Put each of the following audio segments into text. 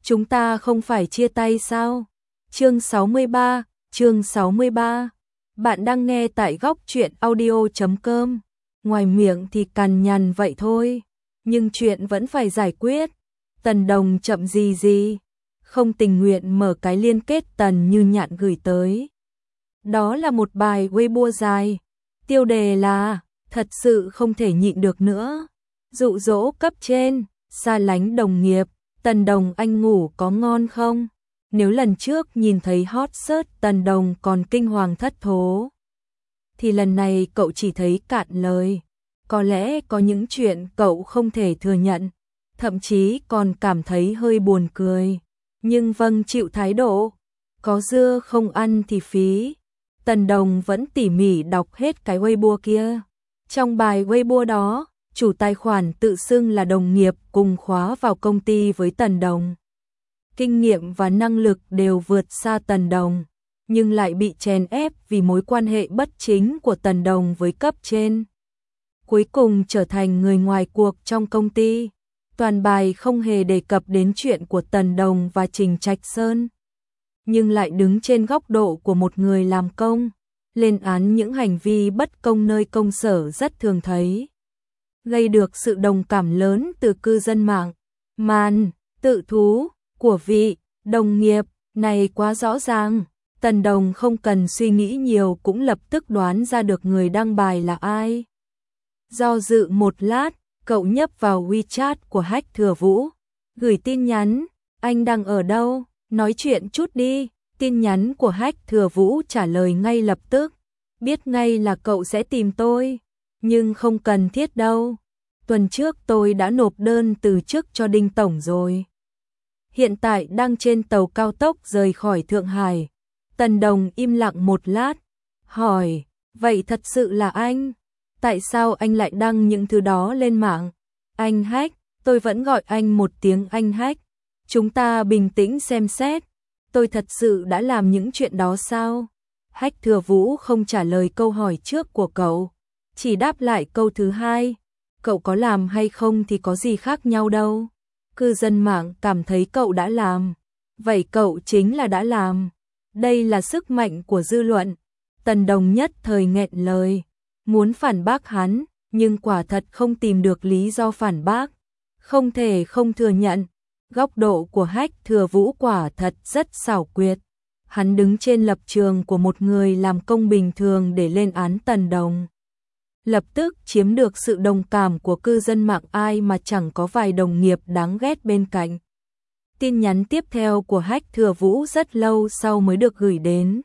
chúng ta không phải chia tay sao? Chương 63. Bạn đang nghe tại góc truyện audio.com. Ngoài miệng thì cằn nhằn vậy thôi, nhưng chuyện vẫn phải giải quyết. Tần Đồng chậm gì, không tình nguyện mở cái liên kết Tần Như Nhạn gửi tới. Đó là một bài Weibo dài, tiêu đề là thật sự không thể nhịn được nữa. Dụ dỗ cấp trên, xa lánh đồng nghiệp, Tần Đồng anh ngủ có ngon không? Nếu lần trước nhìn thấy hot search Tần Đồng còn kinh hoàng thất thố, thì lần này cậu chỉ thấy cạn lời. Có lẽ có những chuyện cậu không thể thừa nhận, thậm chí còn cảm thấy hơi buồn cười. Nhưng vâng chịu thái độ, có dưa không ăn thì phí. Tần Đồng vẫn tỉ mỉ đọc hết cái Weibo kia. Trong bài Weibo đó, chủ tài khoản tự xưng là đồng nghiệp cùng khóa vào công ty với Tần Đồng. Kinh nghiệm và năng lực đều vượt xa Tần Đồng, nhưng lại bị chèn ép vì mối quan hệ bất chính của Tần Đồng với cấp trên. Cuối cùng trở thành người ngoài cuộc trong công ty. Toàn bài không hề đề cập đến chuyện của Tần Đồng và Trình Trạch Sơn, nhưng lại đứng trên góc độ của một người làm công, lên án những hành vi bất công nơi công sở rất thường thấy, gây được sự đồng cảm lớn từ cư dân mạng. Màn tự thú của vị đồng nghiệp này quá rõ ràng, Tần Đồng không cần suy nghĩ nhiều cũng lập tức đoán ra được người đăng bài là ai. Do dự một lát, cậu nhấp vào WeChat của Hách Thừa Vũ, gửi tin nhắn, anh đang ở đâu, nói chuyện chút đi. Tin nhắn của Hách Thừa Vũ trả lời ngay lập tức, biết ngay là cậu sẽ tìm tôi, nhưng không cần thiết đâu. Tuần trước tôi đã nộp đơn từ chức cho Đinh Tổng rồi. Hiện tại đang trên tàu cao tốc rời khỏi Thượng Hải. Tần Đồng im lặng một lát, hỏi, vậy thật sự là anh? Tại sao anh lại đăng những thứ đó lên mạng? Anh Hách, tôi vẫn gọi anh một tiếng anh Hách. Chúng ta bình tĩnh xem xét. Tôi thật sự đã làm những chuyện đó sao? Hách Thừa Vũ không trả lời câu hỏi trước của cậu, chỉ đáp lại câu thứ hai. Cậu có làm hay không thì có gì khác nhau đâu. Cư dân mạng cảm thấy cậu đã làm. Vậy cậu chính là đã làm. Đây là sức mạnh của dư luận. Tần Đồng nhất thời nghẹn lời, muốn phản bác hắn, nhưng quả thật không tìm được lý do phản bác. Không thể không thừa nhận, góc độ của Hách Thừa Vũ quả thật rất xảo quyệt. Hắn đứng trên lập trường của một người làm công bình thường để lên án Tần Đồng, lập tức chiếm được sự đồng cảm của cư dân mạng, ai mà chẳng có vài đồng nghiệp đáng ghét bên cạnh. Tin nhắn tiếp theo của Hách Thừa Vũ rất lâu sau mới được gửi đến.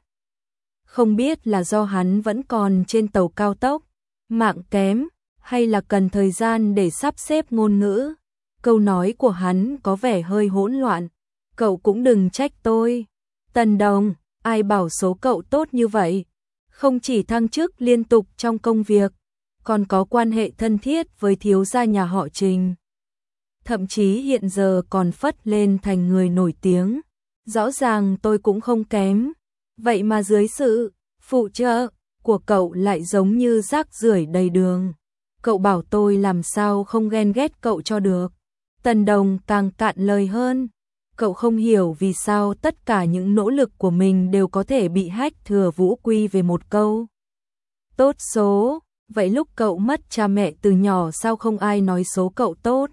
Không biết là do hắn vẫn còn trên tàu cao tốc, mạng kém, hay là cần thời gian để sắp xếp ngôn ngữ. Câu nói của hắn có vẻ hơi hỗn loạn. Cậu cũng đừng trách tôi. Tần Đồng, ai bảo số cậu tốt như vậy? Không chỉ thăng chức liên tục trong công việc, còn có quan hệ thân thiết với thiếu gia nhà họ Trình. Thậm chí hiện giờ còn phất lên thành người nổi tiếng. Rõ ràng tôi cũng không kém. Vậy mà dưới sự phụ trợ của cậu lại giống như rác rưởi đầy đường. Cậu bảo tôi làm sao không ghen ghét cậu cho được. Tần Đồng càng cạn lời hơn. Cậu không hiểu vì sao tất cả những nỗ lực của mình đều có thể bị Hách Thừa Vũ quy về một câu tốt số. Vậy lúc cậu mất cha mẹ từ nhỏ sao không ai nói số cậu tốt?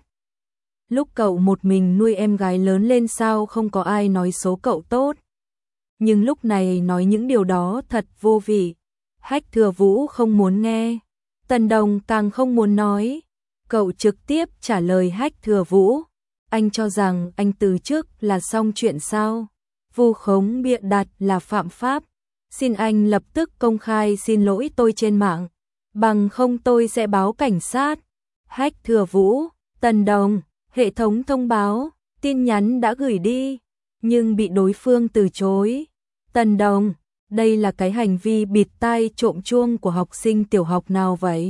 Lúc cậu một mình nuôi em gái lớn lên sao không có ai nói số cậu tốt? Nhưng lúc này nói những điều đó thật vô vị. Hách Thừa Vũ không muốn nghe. Tần Đồng càng không muốn nói. Cậu trực tiếp trả lời Hách Thừa Vũ. Anh cho rằng anh từ chức là xong chuyện sao? Vu khống bịa đặt là phạm pháp. Xin anh lập tức công khai xin lỗi tôi trên mạng. Bằng không tôi sẽ báo cảnh sát. Hách Thừa Vũ, Tần Đồng, hệ thống thông báo, tin nhắn đã gửi đi, nhưng bị đối phương từ chối. Tần Đồng, đây là cái hành vi bịt tai trộm chuông của học sinh tiểu học nào vậy?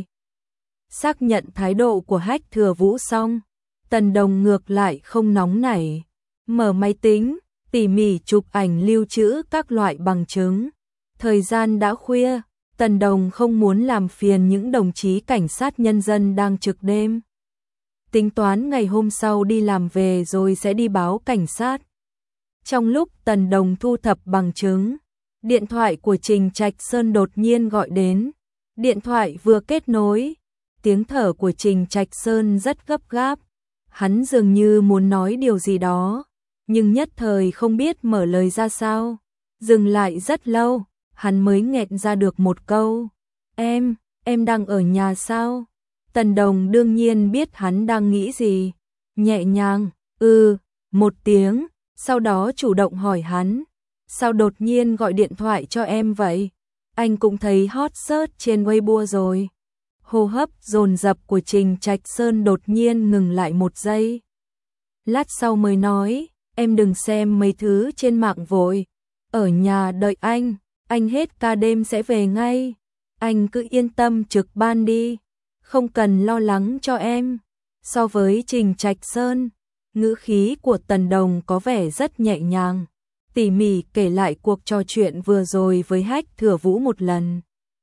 Xác nhận thái độ của Hách Thừa Vũ xong, Tần Đồng ngược lại không nóng nảy, mở máy tính, tỉ mỉ chụp ảnh lưu trữ các loại bằng chứng. Thời gian đã khuya, Tần Đồng không muốn làm phiền những đồng chí cảnh sát nhân dân đang trực đêm. tính toán ngày hôm sau đi làm về rồi sẽ đi báo cảnh sát. Trong lúc Tần Đồng thu thập bằng chứng, điện thoại của Trình Trạch Sơn đột nhiên gọi đến. Điện thoại vừa kết nối, tiếng thở của Trình Trạch Sơn rất gấp gáp. Hắn dường như muốn nói điều gì đó, nhưng nhất thời không biết mở lời ra sao. Dừng lại rất lâu, hắn mới nghẹn ra được một câu. Em đang ở nhà sao? Tần Đồng đương nhiên biết hắn đang nghĩ gì. Nhẹ nhàng, một tiếng, sau đó chủ động hỏi hắn. Sao đột nhiên gọi điện thoại cho em vậy? Anh cũng thấy hot search trên Weibo rồi. Hô hấp dồn dập của Trình Trạch Sơn đột nhiên ngừng lại một giây. Lát sau mới nói, em đừng xem mấy thứ trên mạng vội. Ở nhà đợi anh hết ca đêm sẽ về ngay. Anh cứ yên tâm trực ban đi, không cần lo lắng cho em. So với Trình Trạch Sơn, ngữ khí của Tần Đồng có vẻ rất nhẹ nhàng, tỉ mỉ kể lại cuộc trò chuyện vừa rồi với Hách Thừa Vũ một lần.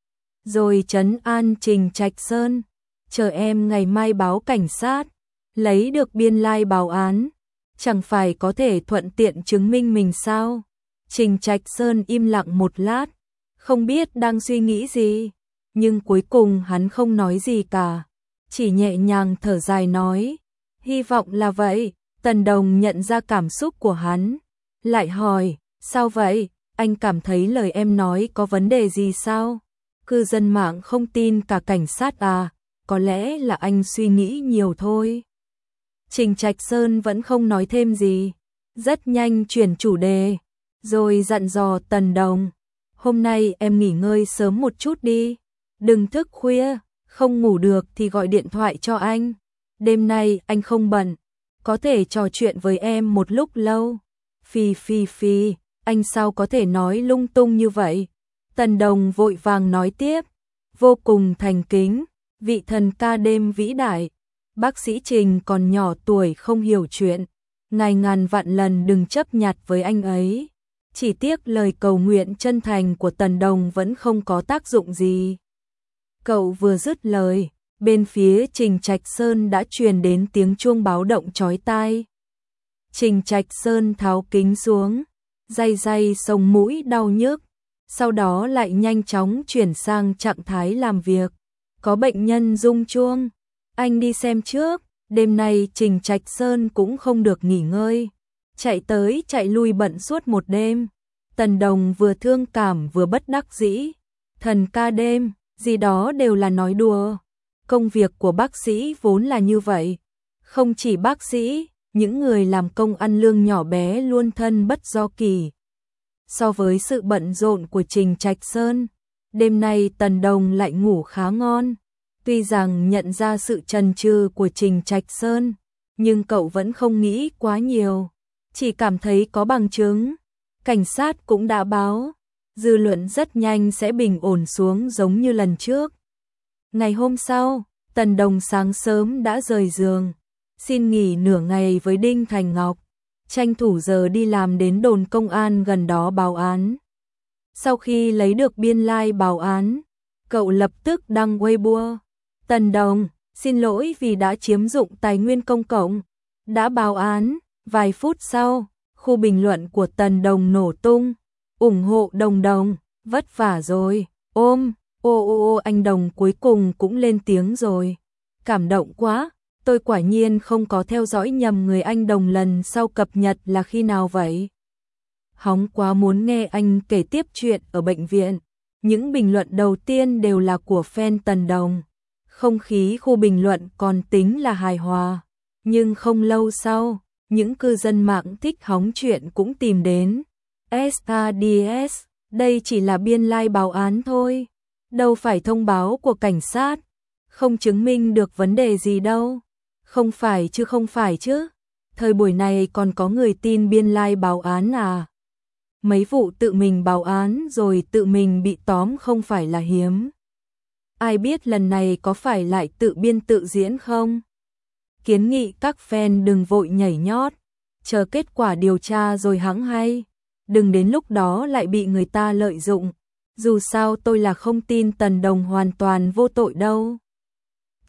Rồi trấn an Trình Trạch Sơn, chờ em ngày mai báo cảnh sát, lấy được biên lai báo án, chẳng phải có thể thuận tiện chứng minh mình sao? Trình Trạch Sơn im lặng một lát, không biết đang suy nghĩ gì, nhưng cuối cùng hắn không nói gì cả, chỉ nhẹ nhàng thở dài nói, hy vọng là vậy. Tần Đồng nhận ra cảm xúc của hắn, lại hỏi, sao vậy, anh cảm thấy lời em nói có vấn đề gì sao? Cư dân mạng không tin cả cảnh sát à, có lẽ là anh suy nghĩ nhiều thôi. Trình Trạch Sơn vẫn không nói thêm gì, rất nhanh chuyển chủ đề, rồi dặn dò Tần Đồng, hôm nay em nghỉ ngơi sớm một chút đi, đừng thức khuya, không ngủ được thì gọi điện thoại cho anh, đêm nay anh không bận, có thể trò chuyện với em một lúc lâu. Phi, anh sao có thể nói lung tung như vậy? Tần Đồng vội vàng nói tiếp, vô cùng thành kính, vị thần ca đêm vĩ đại. Bác sĩ Trình còn nhỏ tuổi không hiểu chuyện, ngài ngàn vạn lần đừng chấp nhặt với anh ấy. Chỉ tiếc lời cầu nguyện chân thành của Tần Đồng vẫn không có tác dụng gì. Cậu vừa dứt lời, bên phía Trình Trạch Sơn đã truyền đến tiếng chuông báo động chói tai. Trình Trạch Sơn tháo kính xuống, day sống mũi đau nhức, sau đó lại nhanh chóng chuyển sang trạng thái làm việc. Có bệnh nhân rung chuông, anh đi xem trước. Đêm nay Trình Trạch Sơn cũng không được nghỉ ngơi, chạy tới chạy lui bận suốt một đêm. Tần Đồng vừa thương cảm vừa bất đắc dĩ, thần ca đêm, gì đó đều là nói đùa. Công việc của bác sĩ vốn là như vậy, không chỉ bác sĩ, những người làm công ăn lương nhỏ bé luôn thân bất do kỳ. So với sự bận rộn của Trình Trạch Sơn, đêm nay Tần Đồng lại ngủ khá ngon. Tuy rằng nhận ra sự chần chừ của Trình Trạch Sơn, nhưng cậu vẫn không nghĩ quá nhiều, chỉ cảm thấy có bằng chứng. Cảnh sát cũng đã báo, dư luận rất nhanh sẽ bình ổn xuống giống như lần trước. Ngày hôm sau, Tần Đồng sáng sớm đã rời giường, xin nghỉ nửa ngày với Đinh Thành Ngọc, tranh thủ giờ đi làm đến đồn công an gần đó báo án. Sau khi lấy được biên lai báo án, cậu lập tức đăng Weibo. Tần Đồng, xin lỗi vì đã chiếm dụng tài nguyên công cộng, đã báo án. Vài phút sau, khu bình luận của Tần Đồng nổ tung, ủng hộ Đồng, vất vả rồi, ô anh Đồng cuối cùng cũng lên tiếng rồi. Cảm động quá, tôi quả nhiên không có theo dõi nhầm người anh Đồng lần sau cập nhật là khi nào vậy. Hóng quá muốn nghe anh kể tiếp chuyện ở bệnh viện. Những bình luận đầu tiên đều là của fan Tần Đồng. Không khí khu bình luận còn tính là hài hòa, nhưng không lâu sau, những cư dân mạng thích hóng chuyện cũng tìm đến. SADS, đây chỉ là biên lai báo án thôi, đâu phải thông báo của cảnh sát, không chứng minh được vấn đề gì đâu. Không phải chứ, thời buổi này còn có người tin biên lai báo án à? Mấy vụ tự mình báo án rồi tự mình bị tóm không phải là hiếm. Ai biết lần này có phải lại tự biên tự diễn không? Kiến nghị các fan đừng vội nhảy nhót, chờ kết quả điều tra rồi hẵng hay. Đừng đến lúc đó lại bị người ta lợi dụng. Dù sao tôi là không tin Tần Đồng hoàn toàn vô tội đâu.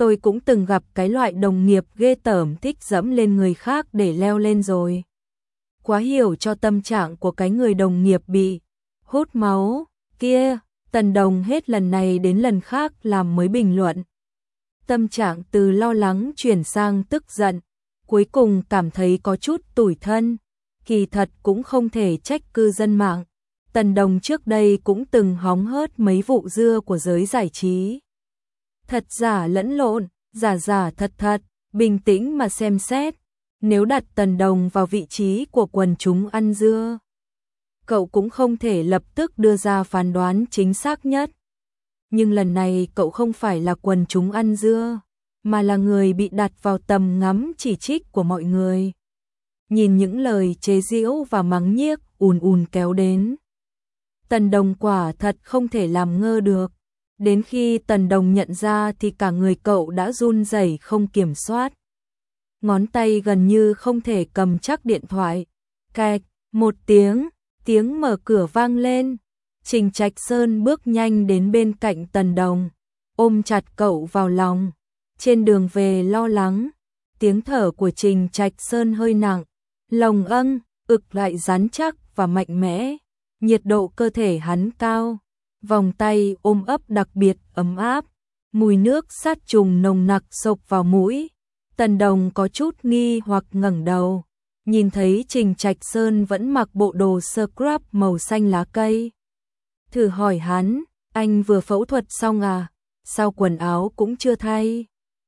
Tôi cũng từng gặp cái loại đồng nghiệp ghê tởm thích dẫm lên người khác để leo lên rồi. Quá hiểu cho tâm trạng của cái người đồng nghiệp bị hút máu kia. Tần Đồng hết lần này đến lần khác làm mới bình luận. Tâm trạng từ lo lắng chuyển sang tức giận, cuối cùng cảm thấy có chút tủi thân. Kỳ thật cũng không thể trách cư dân mạng. Tần Đồng trước đây cũng từng hóng hớt mấy vụ dưa của giới giải trí. Thật giả lẫn lộn, giả giả thật thật, bình tĩnh mà xem xét. Nếu đặt Tần Đồng vào vị trí của quần chúng ăn dưa, cậu cũng không thể lập tức đưa ra phán đoán chính xác nhất. Nhưng lần này cậu không phải là quần chúng ăn dưa, mà là người bị đặt vào tầm ngắm chỉ trích của mọi người. Nhìn những lời chế giễu và mắng nhiếc ùn ùn kéo đến, Tần Đồng quả thật không thể làm ngơ được. Đến khi Tần Đồng nhận ra thì cả người cậu đã run rẩy không kiểm soát. Ngón tay gần như không thể cầm chắc điện thoại. Cạch, một tiếng mở cửa vang lên. Trình Trạch Sơn bước nhanh đến bên cạnh Tần Đồng, ôm chặt cậu vào lòng. Trên đường về lo lắng, tiếng thở của Trình Trạch Sơn hơi nặng, lồng ực lại rắn chắc và mạnh mẽ. Nhiệt độ cơ thể hắn cao, vòng tay ôm ấp đặc biệt ấm áp, mùi nước sát trùng nồng nặc xộc vào mũi. Tần Đồng có chút nghi hoặc ngẩng đầu, nhìn thấy Trình Trạch Sơn vẫn mặc bộ đồ scrub màu xanh lá cây. Thử hỏi hắn, anh vừa phẫu thuật xong à, sao quần áo cũng chưa thay?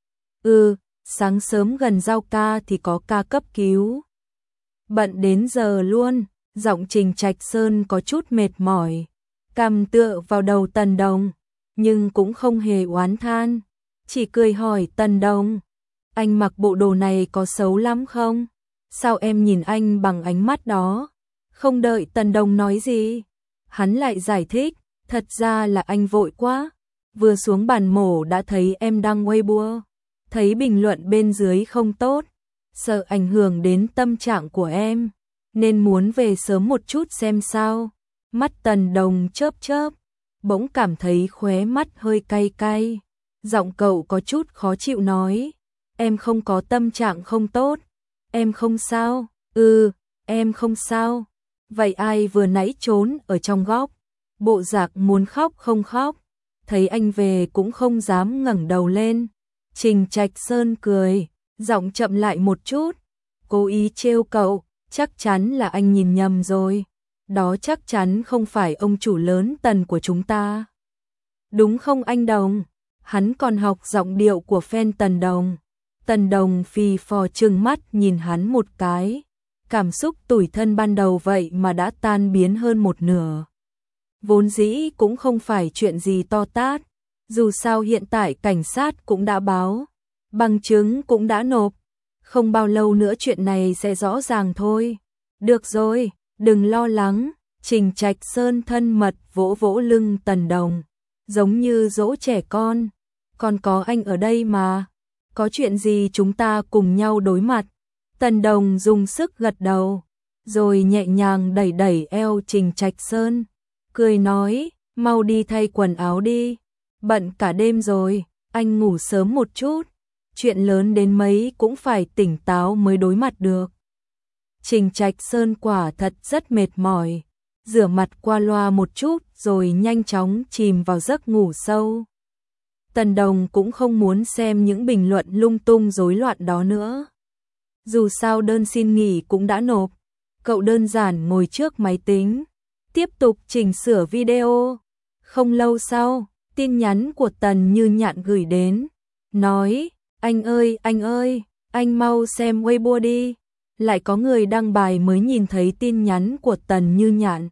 Sáng sớm gần giao ca thì có ca cấp cứu. Bận đến giờ luôn, giọng Trình Trạch Sơn có chút mệt mỏi, cằm tựa vào đầu Tần Đồng, nhưng cũng không hề oán than, chỉ cười hỏi Tần Đồng, anh mặc bộ đồ này có xấu lắm không? Sao em nhìn anh bằng ánh mắt đó? Không đợi Tần Đồng nói gì, hắn lại giải thích, thật ra là anh vội quá, vừa xuống bàn mổ đã thấy em đăng Weibo, thấy bình luận bên dưới không tốt, sợ ảnh hưởng đến tâm trạng của em, nên muốn về sớm một chút xem sao. Mắt Tần Đồng chớp chớp, bỗng cảm thấy khóe mắt hơi cay cay. Giọng cậu có chút khó chịu nói, em không có tâm trạng không tốt, em không sao. Em không sao. Vậy ai vừa nãy trốn ở trong góc, bộ dạng muốn khóc không khóc, thấy anh về cũng không dám ngẩng đầu lên. Trình Trạch Sơn cười, giọng chậm lại một chút, cố ý trêu cậu, chắc chắn là anh nhìn nhầm rồi. Đó chắc chắn không phải ông chủ lớn Tần của chúng ta. Đúng không anh Đồng? Hắn còn học giọng điệu của fan Tần Đồng. Tần Đồng phì phò trừng mắt nhìn hắn một cái. Cảm xúc tủi thân ban đầu vậy mà đã tan biến hơn một nửa. Vốn dĩ cũng không phải chuyện gì to tát. Dù sao hiện tại cảnh sát cũng đã báo, bằng chứng cũng đã nộp. Không bao lâu nữa chuyện này sẽ rõ ràng thôi. Được rồi, đừng lo lắng. Trình Trạch Sơn thân mật vỗ vỗ lưng Tần Đồng, giống như dỗ trẻ con. Còn có anh ở đây mà, có chuyện gì chúng ta cùng nhau đối mặt. Tần Đồng dùng sức gật đầu, rồi nhẹ nhàng đẩy đẩy eo Trình Trạch Sơn, cười nói, mau đi thay quần áo đi, bận cả đêm rồi, anh ngủ sớm một chút, chuyện lớn đến mấy cũng phải tỉnh táo mới đối mặt được. Trình Trạch Sơn quả thật rất mệt mỏi, rửa mặt qua loa một chút rồi nhanh chóng chìm vào giấc ngủ sâu. Tần Đồng cũng không muốn xem những bình luận lung tung rối loạn đó nữa. Dù sao đơn xin nghỉ cũng đã nộp, cậu đơn giản ngồi trước máy tính, tiếp tục chỉnh sửa video. Không lâu sau, tin nhắn của Tần Như Nhạn gửi đến, nói, anh ơi, anh mau xem Weibo đi. Lại có người đăng bài mới nhìn thấy tin nhắn của Tần Như Nhạn.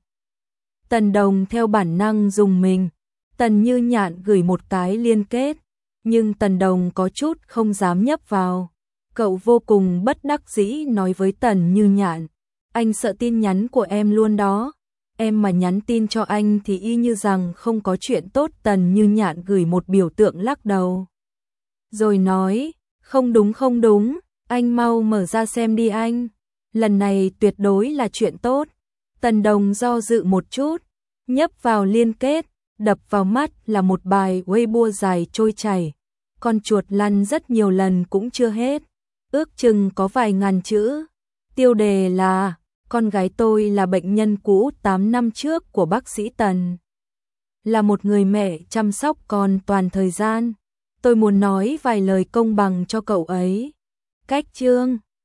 Tần Đồng theo bản năng dùng mình, Tần Như Nhạn gửi một cái liên kết, nhưng Tần Đồng có chút không dám nhấp vào. Cậu vô cùng bất đắc dĩ nói với Tần Như Nhạn, anh sợ tin nhắn của em luôn đó, em mà nhắn tin cho anh thì y như rằng không có chuyện tốt. Tần Như Nhạn gửi một biểu tượng lắc đầu, rồi nói, không đúng, anh mau mở ra xem đi anh, lần này tuyệt đối là chuyện tốt. Tần Đồng do dự một chút, nhấp vào liên kết, đập vào mắt là một bài Weibo dài trôi chảy, con chuột lăn rất nhiều lần cũng chưa hết, ước chừng có vài ngàn chữ. Tiêu đề là con gái tôi là bệnh nhân cũ 8 năm trước của bác sĩ Tần. Là một người mẹ chăm sóc con toàn thời gian. Tôi muốn nói vài lời công bằng cho cậu ấy. Cách chương